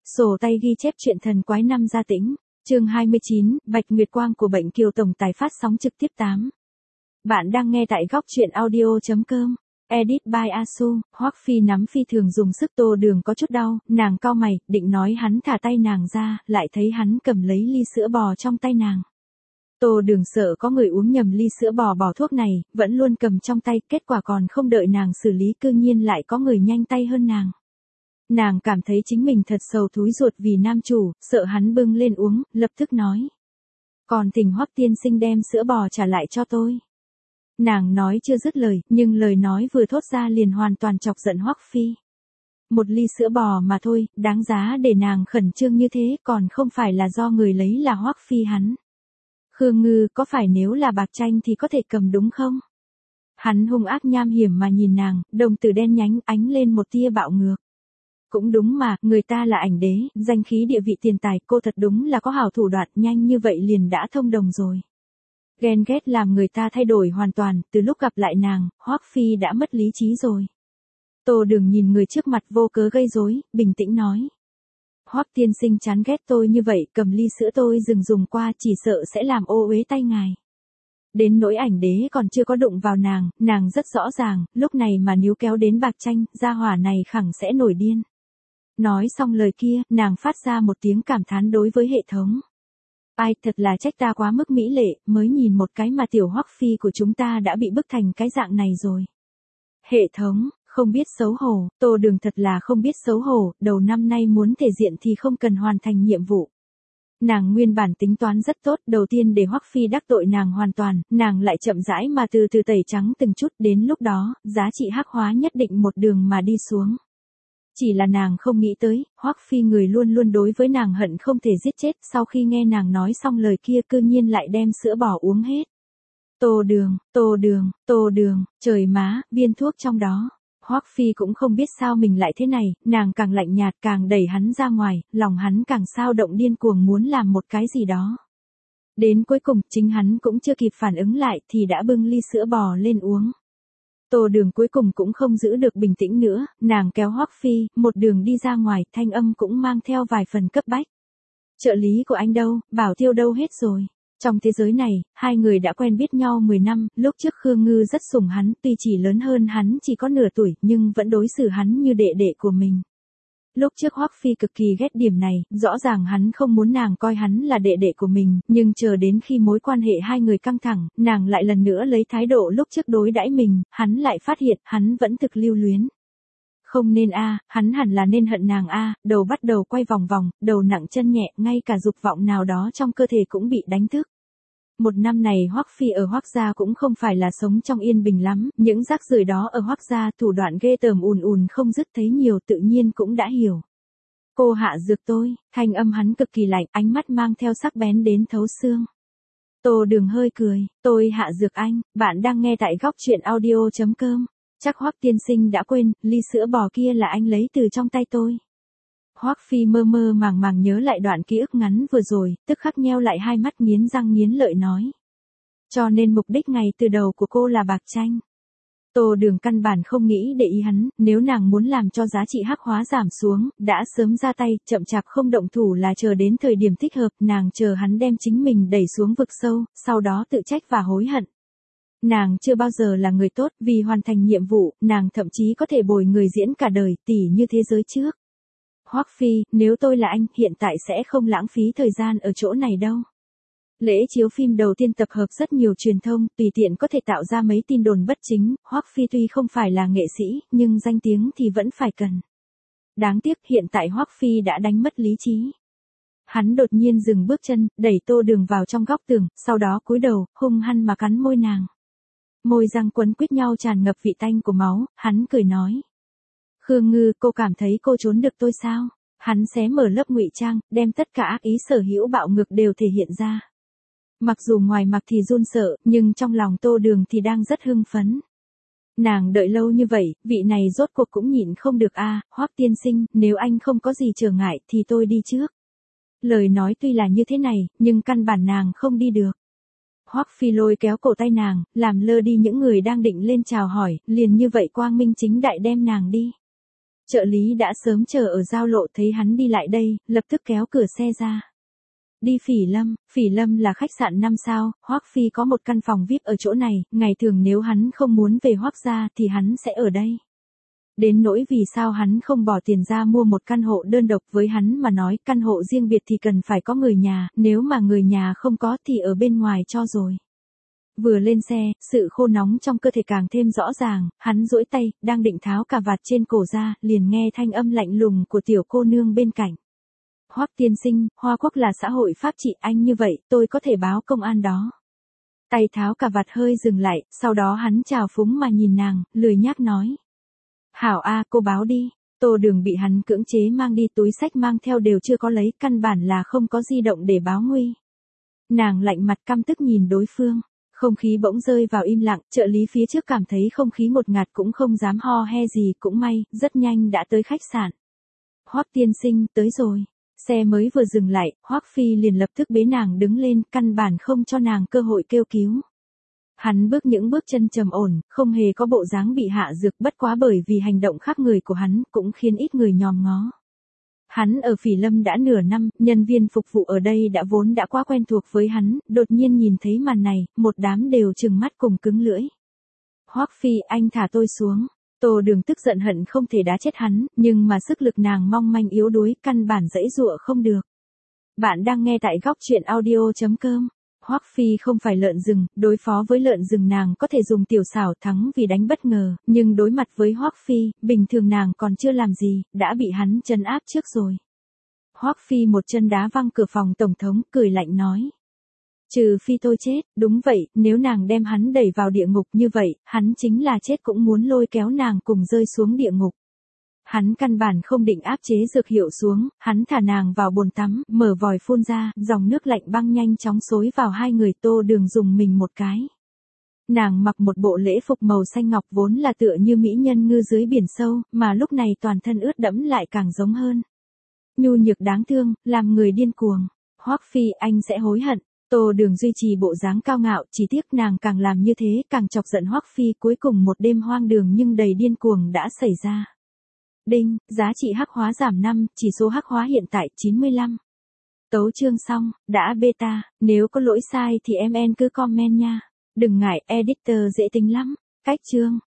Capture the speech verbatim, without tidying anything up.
Sổ tay ghi chép truyện thần quái năm gia tĩnh, chương hai mươi chín, Bạch Nguyệt Quang của Bệnh Kiều tổng tài phát sóng trực tiếp tám. Bạn đang nghe tại góc truyện audio.com. Edit by Asu. Hoắc Phi nắm phi thường dùng sức. Tô Đường có chút đau, nàng cau mày, định nói hắn thả tay nàng ra, lại thấy hắn cầm lấy ly sữa bò trong tay nàng. Tô Đường sợ có người uống nhầm ly sữa bò bỏ thuốc này, vẫn luôn cầm trong tay, kết quả còn không đợi nàng xử lý cư nhiên lại có người nhanh tay hơn nàng. Nàng cảm thấy chính mình thật sầu thúi ruột vì nam chủ, sợ hắn bưng lên uống, lập tức nói. Còn thỉnh Hoắc tiên sinh đem sữa bò trả lại cho tôi. Nàng nói chưa dứt lời, nhưng lời nói vừa thốt ra liền hoàn toàn chọc giận Hoắc Phi. Một ly sữa bò mà thôi, đáng giá để nàng khẩn trương như thế, còn không phải là do người lấy là Hoắc Phi hắn. Khương Ngư, có phải nếu là Bạc Tranh thì có thể cầm đúng không? Hắn hung ác nham hiểm mà nhìn nàng, đồng tử đen nhánh ánh lên một tia bạo ngược. Cũng đúng mà, người ta là ảnh đế, danh khí địa vị tiền tài, cô thật đúng là có hảo thủ đoạn, nhanh như vậy liền đã thông đồng rồi. Ghen ghét làm người ta thay đổi hoàn toàn, từ lúc gặp lại nàng, Hoắc Phi đã mất lý trí rồi. Tô Đường nhìn người trước mặt vô cớ gây rối, bình tĩnh nói. Hoắc tiên sinh chán ghét tôi như vậy, cầm ly sữa tôi dừng dùng qua, chỉ sợ sẽ làm ô uế tay ngài. Đến nỗi ảnh đế còn chưa có đụng vào nàng, nàng rất rõ ràng, lúc này mà níu kéo đến Bạc Tranh, gia hỏa này khẳng sẽ nổi điên. Nói xong lời kia, nàng phát ra một tiếng cảm thán đối với hệ thống. Ai, thật là trách ta quá mức mỹ lệ, mới nhìn một cái mà tiểu Hoắc Phi của chúng ta đã bị bức thành cái dạng này rồi. Hệ thống, không biết xấu hổ, Tô Đường thật là không biết xấu hổ, đầu năm nay muốn thể diện thì không cần hoàn thành nhiệm vụ. Nàng nguyên bản tính toán rất tốt, đầu tiên để Hoắc Phi đắc tội nàng hoàn toàn, nàng lại chậm rãi mà từ từ tẩy trắng từng chút, đến lúc đó, giá trị hắc hóa nhất định một đường mà đi xuống. Chỉ là nàng không nghĩ tới, Hoắc Phi người luôn luôn đối với nàng hận không thể giết chết, sau khi nghe nàng nói xong lời kia cư nhiên lại đem sữa bò uống hết. Tô Đường, Tô Đường, Tô Đường, trời má, viên thuốc trong đó. Hoắc Phi cũng không biết sao mình lại thế này, nàng càng lạnh nhạt càng đẩy hắn ra ngoài, lòng hắn càng sao động điên cuồng muốn làm một cái gì đó. Đến cuối cùng, chính hắn cũng chưa kịp phản ứng lại thì đã bưng ly sữa bò lên uống. Tô Đường cuối cùng cũng không giữ được bình tĩnh nữa, nàng kéo Hoắc Phi, một đường đi ra ngoài, thanh âm cũng mang theo vài phần cấp bách. Trợ lý của anh đâu, Bảo Tiêu đâu hết rồi. Trong thế giới này, hai người đã quen biết nhau mười năm, lúc trước Khương Ngư rất sủng hắn, tuy chỉ lớn hơn hắn chỉ có nửa tuổi, nhưng vẫn đối xử hắn như đệ đệ của mình. Lúc trước Hoắc Phi cực kỳ ghét điểm này, rõ ràng hắn không muốn nàng coi hắn là đệ đệ của mình, nhưng chờ đến khi mối quan hệ hai người căng thẳng, nàng lại lần nữa lấy thái độ lúc trước đối đãi mình, hắn lại phát hiện hắn vẫn thực lưu luyến. Không nên a, à, hắn hẳn là nên hận nàng a, à, đầu bắt đầu quay vòng vòng, đầu nặng chân nhẹ, ngay cả dục vọng nào đó trong cơ thể cũng bị đánh thức. Một năm này Hoắc Phi ở Hoắc gia cũng không phải là sống trong yên bình lắm, những rác rưởi đó ở Hoắc gia thủ đoạn ghê tởm ùn ùn không dứt thấy nhiều tự nhiên cũng đã hiểu. Cô hạ dược tôi, thanh âm hắn cực kỳ lạnh, ánh mắt mang theo sắc bén đến thấu xương. Tô Đường hơi cười, tôi hạ dược anh, bạn đang nghe tại góc truyện audio.com. Chắc Hoắc tiên sinh đã quên, ly sữa bò kia là anh lấy từ trong tay tôi. Hoắc Phi mơ mơ màng màng nhớ lại đoạn ký ức ngắn vừa rồi, tức khắc nheo lại hai mắt nghiến răng nghiến lợi nói. Cho nên mục đích ngay từ đầu của cô là Bạc Tranh. Tô Đường căn bản không nghĩ để ý hắn, nếu nàng muốn làm cho giá trị hắc hóa giảm xuống, đã sớm ra tay, chậm chạp không động thủ là chờ đến thời điểm thích hợp, nàng chờ hắn đem chính mình đẩy xuống vực sâu, sau đó tự trách và hối hận. Nàng chưa bao giờ là người tốt, vì hoàn thành nhiệm vụ, nàng thậm chí có thể bồi người diễn cả đời, tỉ như thế giới trước. Hoắc Phi, nếu tôi là anh, hiện tại sẽ không lãng phí thời gian ở chỗ này đâu. Lễ chiếu phim đầu tiên tập hợp rất nhiều truyền thông, tùy tiện có thể tạo ra mấy tin đồn bất chính, Hoắc Phi tuy không phải là nghệ sĩ, nhưng danh tiếng thì vẫn phải cần. Đáng tiếc hiện tại Hoắc Phi đã đánh mất lý trí. Hắn đột nhiên dừng bước chân, đẩy Tô Đường vào trong góc tường, sau đó cúi đầu, hung hăng mà cắn môi nàng. Môi răng quấn quýt nhau tràn ngập vị tanh của máu, hắn cười nói. Khương Ngư, cô cảm thấy cô trốn được tôi sao? Hắn xé mở lớp ngụy trang, đem tất cả ác ý sở hữu bạo ngược đều thể hiện ra. Mặc dù ngoài mặt thì run sợ, nhưng trong lòng Tô Đường thì đang rất hưng phấn. Nàng đợi lâu như vậy, vị này rốt cuộc cũng nhịn không được a, à, Hoắc tiên sinh, nếu anh không có gì trở ngại thì tôi đi trước. Lời nói tuy là như thế này, nhưng căn bản nàng không đi được. Hoắc Phi lôi kéo cổ tay nàng, làm lơ đi những người đang định lên chào hỏi, liền như vậy quang minh chính đại đem nàng đi. Trợ lý đã sớm chờ ở giao lộ thấy hắn đi lại đây, lập tức kéo cửa xe ra. Đi Phỉ Lâm, Phỉ Lâm là khách sạn năm sao, Hoắc Phi có một căn phòng vi ai pi ở chỗ này, ngày thường nếu hắn không muốn về Hoắc gia thì hắn sẽ ở đây. Đến nỗi vì sao hắn không bỏ tiền ra mua một căn hộ đơn độc, với hắn mà nói căn hộ riêng biệt thì cần phải có người nhà, nếu mà người nhà không có thì ở bên ngoài cho rồi. Vừa lên xe, sự khô nóng trong cơ thể càng thêm rõ ràng, hắn duỗi tay, đang định tháo cà vạt trên cổ ra, liền nghe thanh âm lạnh lùng của tiểu cô nương bên cạnh. Hoắc tiên sinh, Hoa Quốc là xã hội pháp trị, anh như vậy, tôi có thể báo công an đó. Tay tháo cà vạt hơi dừng lại, sau đó hắn trào phúng mà nhìn nàng, lười nhác nói. Hảo a, cô báo đi. Tô Đường bị hắn cưỡng chế mang đi, túi xách mang theo đều chưa có lấy, căn bản là không có di động để báo nguy. Nàng lạnh mặt căm tức nhìn đối phương. Không khí bỗng rơi vào im lặng, trợ lý phía trước cảm thấy không khí ngột ngạt cũng không dám ho he gì, cũng may, rất nhanh đã tới khách sạn. Hoắc tiên sinh, tới rồi. Xe mới vừa dừng lại, Hoắc Phi liền lập tức bế nàng đứng lên, căn bản không cho nàng cơ hội kêu cứu. Hắn bước những bước chân trầm ổn, không hề có bộ dáng bị hạ dược, bất quá bởi vì hành động khác người của hắn cũng khiến ít người nhòm ngó. Hắn ở Phỉ Lâm đã nửa năm, nhân viên phục vụ ở đây đã vốn đã quá quen thuộc với hắn, đột nhiên nhìn thấy màn này, một đám đều trừng mắt cùng cứng lưỡi. Hoắc Phi, anh thả tôi xuống. Tô Đường tức giận hận không thể đá chết hắn, nhưng mà sức lực nàng mong manh yếu đuối, căn bản giãy giụa không được. Bạn đang nghe tại góc truyện audio chấm com. Hoắc Phi không phải lợn rừng, đối phó với lợn rừng nàng có thể dùng tiểu xảo thắng vì đánh bất ngờ, nhưng đối mặt với Hoắc Phi, bình thường nàng còn chưa làm gì, đã bị hắn trấn áp trước rồi. Hoắc Phi một chân đá văng cửa phòng tổng thống, cười lạnh nói. Trừ phi tôi chết, đúng vậy, nếu nàng đem hắn đẩy vào địa ngục như vậy, hắn chính là chết cũng muốn lôi kéo nàng cùng rơi xuống địa ngục. Hắn căn bản không định áp chế dược hiệu xuống, hắn thả nàng vào bồn tắm, mở vòi phun ra, dòng nước lạnh băng nhanh chóng xối vào hai người. Tô Đường dùng mình một cái. Nàng mặc một bộ lễ phục màu xanh ngọc vốn là tựa như mỹ nhân ngư dưới biển sâu, mà lúc này toàn thân ướt đẫm lại càng giống hơn. Nhu nhược đáng thương, làm người điên cuồng. Hoắc Phi, anh sẽ hối hận. Tô Đường duy trì bộ dáng cao ngạo, chỉ tiếc nàng càng làm như thế càng chọc giận Hoắc Phi, cuối cùng một đêm hoang đường nhưng đầy điên cuồng đã xảy ra. Đinh, giá trị hắc hóa giảm năm, chỉ số hắc hóa hiện tại chín mươi lăm. Tấu chương xong, đã beta, nếu có lỗi sai thì em en cứ comment nha. Đừng ngại, editor dễ tính lắm. Cách chương.